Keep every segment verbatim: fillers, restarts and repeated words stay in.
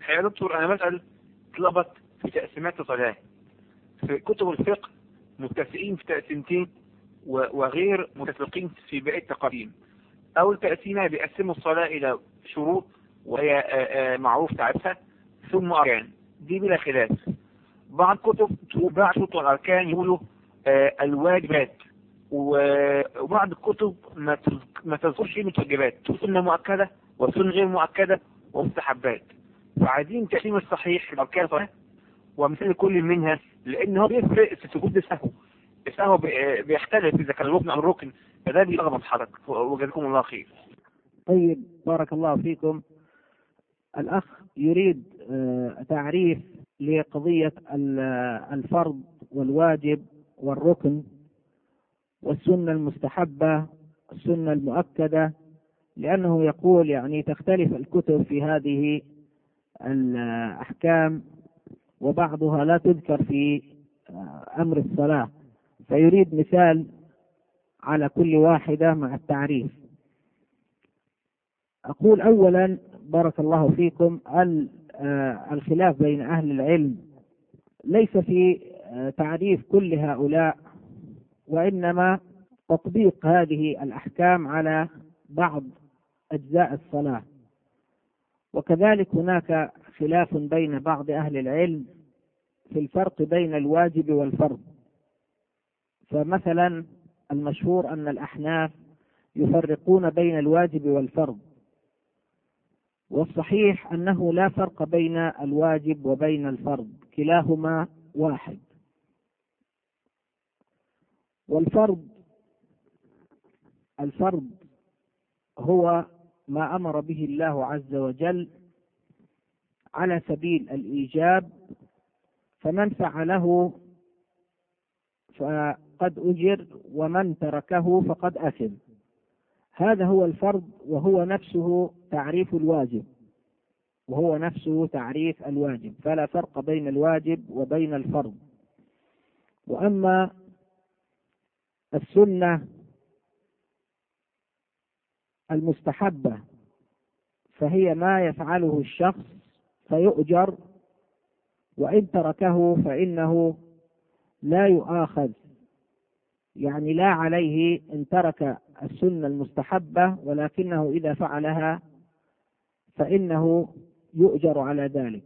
يا دكتور أنا بسأل اتلخبط في تقسيمات الصلاة. في كتب الفقه متفقين في تقسيمتين وغير متفقين في باقي التقاسيم. أول تقسيمة بيقسموا الصلاة إلى شروط وهي معروف تعرفها، ثم أركان، دي بلا خلاف. بعض كتب بعض شروط والأركان يقولوا الواجبات، وبعض الكتب ما تذكرش كلمة واجبات، سنة مؤكدة وسنة غير مؤكدة ومستحبات. فعايزين تقسيم الصحيح الأركان الصحيح ومثل كل منها، لأن هو بيفرق في سجود السهو. السهو بيختلف إذا كان ركن أو ركن، فده بيلخبط حضرتك. وجزاكم الله خير. طيب بارك الله فيكم. الأخ يريد تعريف لقضية الفرض والواجب والركن والسنة المستحبة السنة المؤكدة، لأنه يقول يعني تختلف الكتب في هذه الأحكام وبعضها لا تذكر في أمر الصلاة، فيريد مثال على كل واحدة مع التعريف. أقول أولا بارك الله فيكم، الخلاف بين أهل العلم ليس في تعريف كل هؤلاء، وإنما تطبيق هذه الأحكام على بعض أجزاء الصلاة. وكذلك هناك خلاف بين بعض أهل العلم في الفرق بين الواجب والفرض. فمثلا المشهور أن الأحناف يفرقون بين الواجب والفرض، والصحيح أنه لا فرق بين الواجب وبين الفرض، كلاهما واحد. والفرض الفرض هو ما أمر به الله عز وجل على سبيل الإيجاب، فمن فعله فقد أجر ومن تركه فقد أثم. هذا هو الفرض، وهو نفسه تعريف الواجب وهو نفسه تعريف الواجب فلا فرق بين الواجب وبين الفرض. وأما السنة المستحبة فهي ما يفعله الشخص فيؤجر، وإن تركه فإنه لا يؤاخذ، يعني لا عليه إن ترك السنة المستحبة، ولكنه إذا فعلها فإنه يؤجر على ذلك.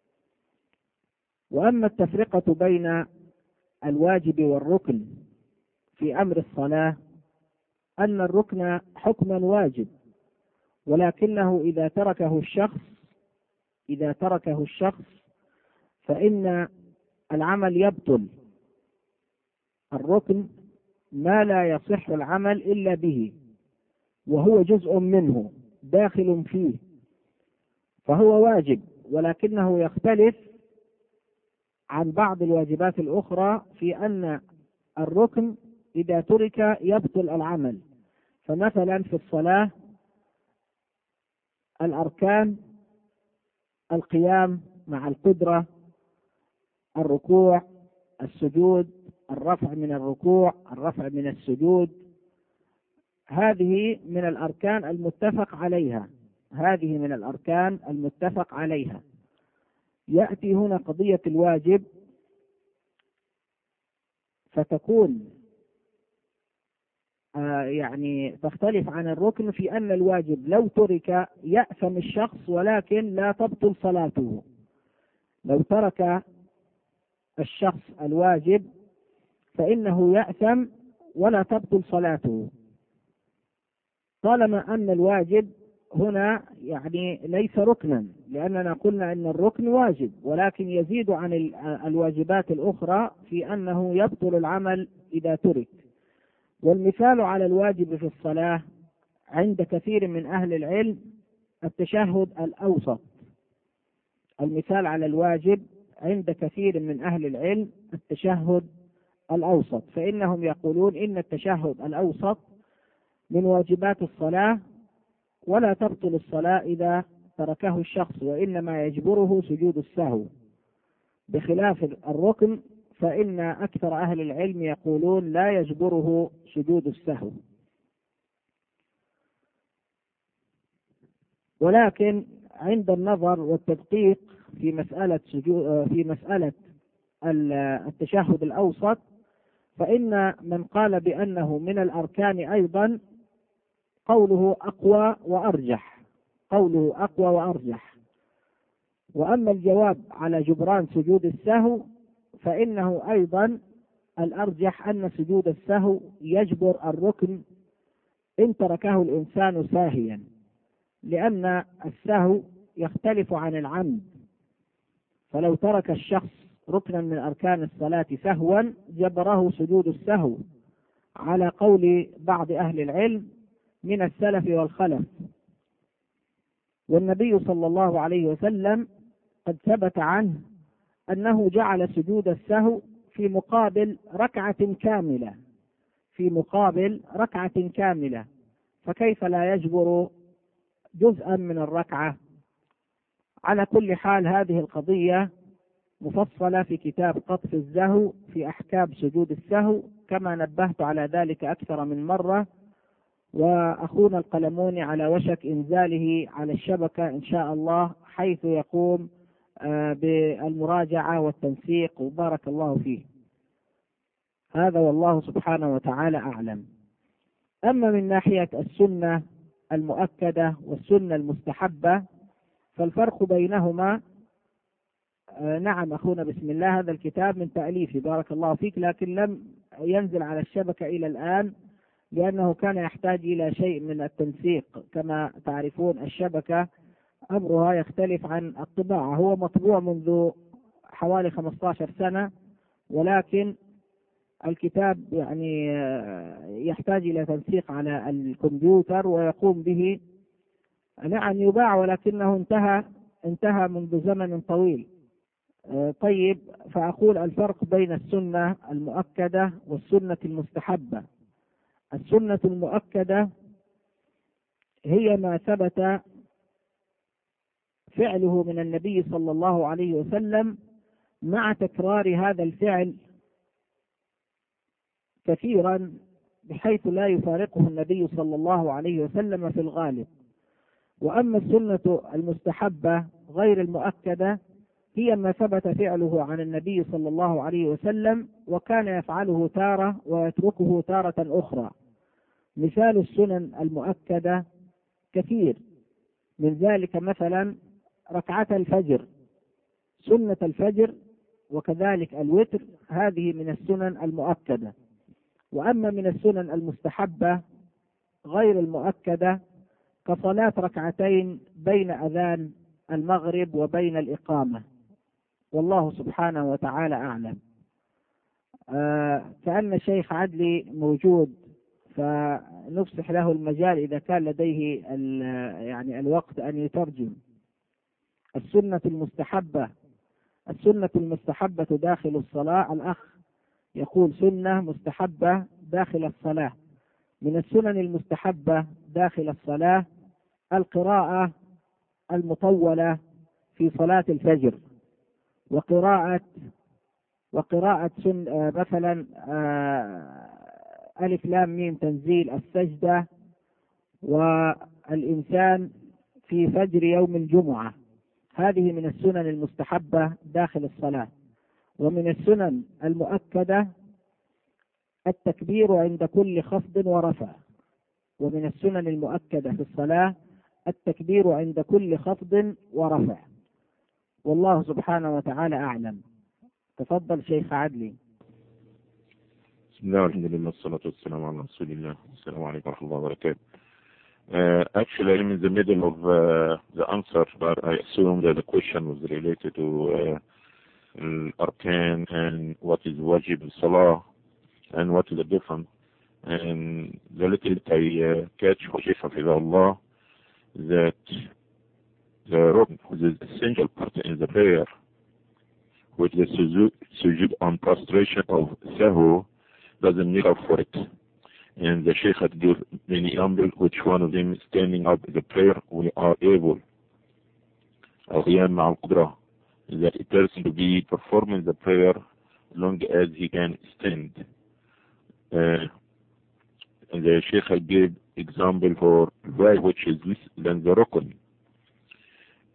وأما التفرقة بين الواجب والركن في أمر الصلاة، أن الركن حكما واجب، ولكنه إذا تركه الشخص إذا تركه الشخص فإن العمل يبطل. الركن ما لا يصح العمل إلا به، وهو جزء منه داخل فيه، فهو واجب، ولكنه يختلف عن بعض الواجبات الأخرى في أن الركن إذا ترك يبطل العمل. فمثلا في الصلاة الأركان القيام مع القدرة، الركوع، السجود، الرفع من الركوع، الرفع من السجود، هذه من الأركان المتفق عليها هذه من الأركان المتفق عليها. يأتي هنا قضية الواجب فتكون آه يعني تختلف عن الركن في أن الواجب لو ترك يأثم الشخص ولكن لا تبطل صلاته. لو ترك الشخص الواجب فإنه يأثم ولا تبطل صلاته، طالما أن الواجب هنا يعني ليس ركنا، لأننا قلنا أن الركن واجب ولكن يزيد عن الواجبات الأخرى في أنه يبطل العمل إذا ترك. والمثال على الواجب في الصلاة عند كثير من أهل العلم التشهد الأوسط. المثال على الواجب عند كثير من أهل العلم التشهد الأوسط، فإنهم يقولون إن التشهد الأوسط من واجبات الصلاة ولا تبطل الصلاة إذا تركه الشخص، وإنما يجبره سجود السهو، بخلاف الركن فإن أكثر أهل العلم يقولون لا يجبره سجود السهو. ولكن عند النظر والتدقيق في مسألة في مسألة التشهد الأوسط، فإن من قال بأنه من الأركان أيضا قوله أقوى وأرجح قوله أقوى وأرجح وأما الجواب على جبران سجود السهو فإنه أيضا الأرجح أن سجود السهو يجبر الركن إن تركه الإنسان ساهيا، لأن السهو يختلف عن العمد، فلو ترك الشخص ركنا من أركان الصلاة سهوا جبره سجود السهو على قول بعض أهل العلم من السلف والخلف. والنبي صلى الله عليه وسلم قد ثبت عنه أنه جعل سجود السهو في مقابل ركعة كاملة في مقابل ركعة كاملة فكيف لا يجبر جزءا من الركعة؟ على كل حال هذه القضية مفصلة في كتاب قطف الزهو في أحكام سجود السهو، كما نبهت على ذلك أكثر من مرة، وأخونا القلموني على وشك إنزاله على الشبكة إن شاء الله، حيث يقوم بالمراجعة والتنسيق، وبارك الله فيه. هذا والله سبحانه وتعالى أعلم. أما من ناحية السنة المؤكدة والسنة المستحبة فالفرق بينهما، نعم أخونا بسم الله، هذا الكتاب من تأليفي بارك الله فيك، لكن لم ينزل على الشبكة إلى الآن لأنه كان يحتاج إلى شيء من التنسيق. كما تعرفون الشبكة أمرها يختلف عن الطباعة، هو مطبوع منذ حوالي خمسة عشر سنة، ولكن الكتاب يعني يحتاج إلى تنسيق على الكمبيوتر ويقوم به، نعم يباع ولكنه انتهى انتهى منذ زمن طويل. طيب، فأقول الفرق بين السنة المؤكدة والسنة المستحبة. السنة المؤكدة هي ما ثبت فعله من النبي صلى الله عليه وسلم مع تكرار هذا الفعل كثيرا بحيث لا يفارقه النبي صلى الله عليه وسلم في الغالب. وأما السنة المستحبة غير المؤكدة هي ما ثبت فعله عن النبي صلى الله عليه وسلم وكان يفعله تارة ويتركه تارة أخرى. مثال السنن المؤكدة كثير، من ذلك مثلا ركعة الفجر، سنة الفجر، وكذلك الوتر، هذه من السنن المؤكدة. وأما من السنن المستحبة غير المؤكدة كصلاة ركعتين بين أذان المغرب وبين الإقامة، والله سبحانه وتعالى أعلم. آه كأن الشيخ عدلي موجود، فنفسح له المجال إذا كان لديه يعني الوقت أن يترجم. السنة المستحبة السنة المستحبة داخل الصلاة، الأخ يقول سنة مستحبة داخل الصلاة. من السنن المستحبة داخل الصلاة القراءة المطولة في صلاة الفجر، وقراءة وقراءة سن مثلا ألف لام ميم تنزيل السجدة والإنسان في فجر يوم الجمعة، هذه من السنن المستحبة داخل الصلاة. ومن السنن المؤكدة التكبير عند كل خفض ورفع، ومن السنن المؤكدة في الصلاة التكبير عند كل خفض ورفع، والله سبحانه وتعالى أعلم. تفضل شيخ عدلي. بسم الله والحمد لله والصلاة والسلام على رسول الله. السلام عليكم ورحمة الله وبركاته. Uh, actually, I'm in the middle of uh, the answer, but I assume that the question was related to uh, Arkan and what is Wajib Salah and what is the difference. And the little I uh, catch Allah, that the rukn, which is essential part in the prayer, which is the sujood on prostration of sahu, doesn't make up for it. And the Shaykh had given many examples, which one of them is standing up in the prayer we are able. Al-Qiyam ma'al-Qudra, that a person to be performing the prayer long as he can stand. Uh, and the Shaykh had given example for why which is less than the rukn.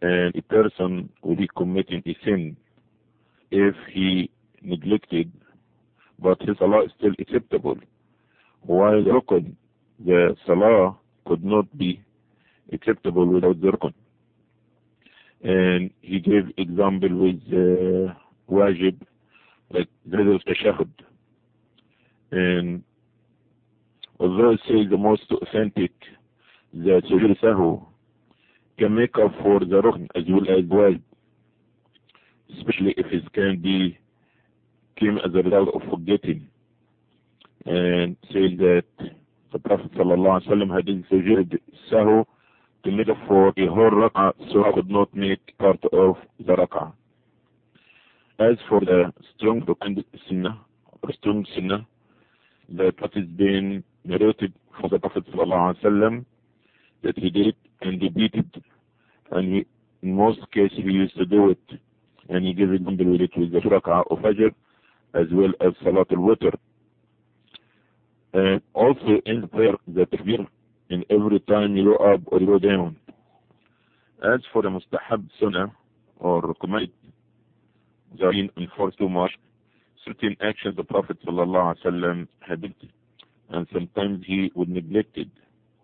and a person will be committing a sin if he neglected, but his salah is still acceptable. While the rukun, the salah could not be acceptable without the rukun. And he gave example with uh, wajib, like the of tashahud. And although it says the most authentic that sujood sahu can make up for the rukn as well as wajib, especially if it can be came as a result of forgetting, and says that the Prophet sallallahu alaihi wasallam had sujood sahu to make up for a whole rak'ah, so I could not make part of the rak'ah. As for the strong sunnah, or strong sunnah, that what has been narrated for the Prophet sallallahu alaihi wasallam that he did and repeated, and he, in most cases he used to do it, and he gave example with it with the rak'ah of Fajr as well as Salat al-Witr. And also in the prayer, the takbir, in every time you go up or you go down. As for the mustahab sunnah or recommended, they are being enforced too much. Certain actions the Prophet sallallahu alaihi wasallam had did, and sometimes he would neglect it.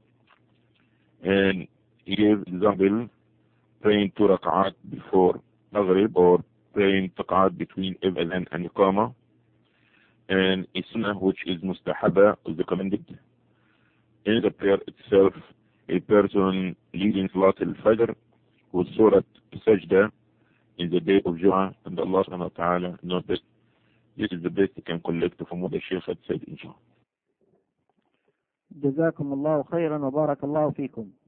And he gave example, praying two rak'at before Maghrib, or praying rak'at between Adhan and Iqamah. And a sunnah which is mustahaba is recommended in the prayer itself, a person leading Salat al-Fajr with Surah Sajda in the day of Jum'ah, and Allah subhanahu wa ta'ala knows that this is the best you can collect from what the Shaykh had said, inshallah. جزاكم الله خيرا وبارك الله فيكم.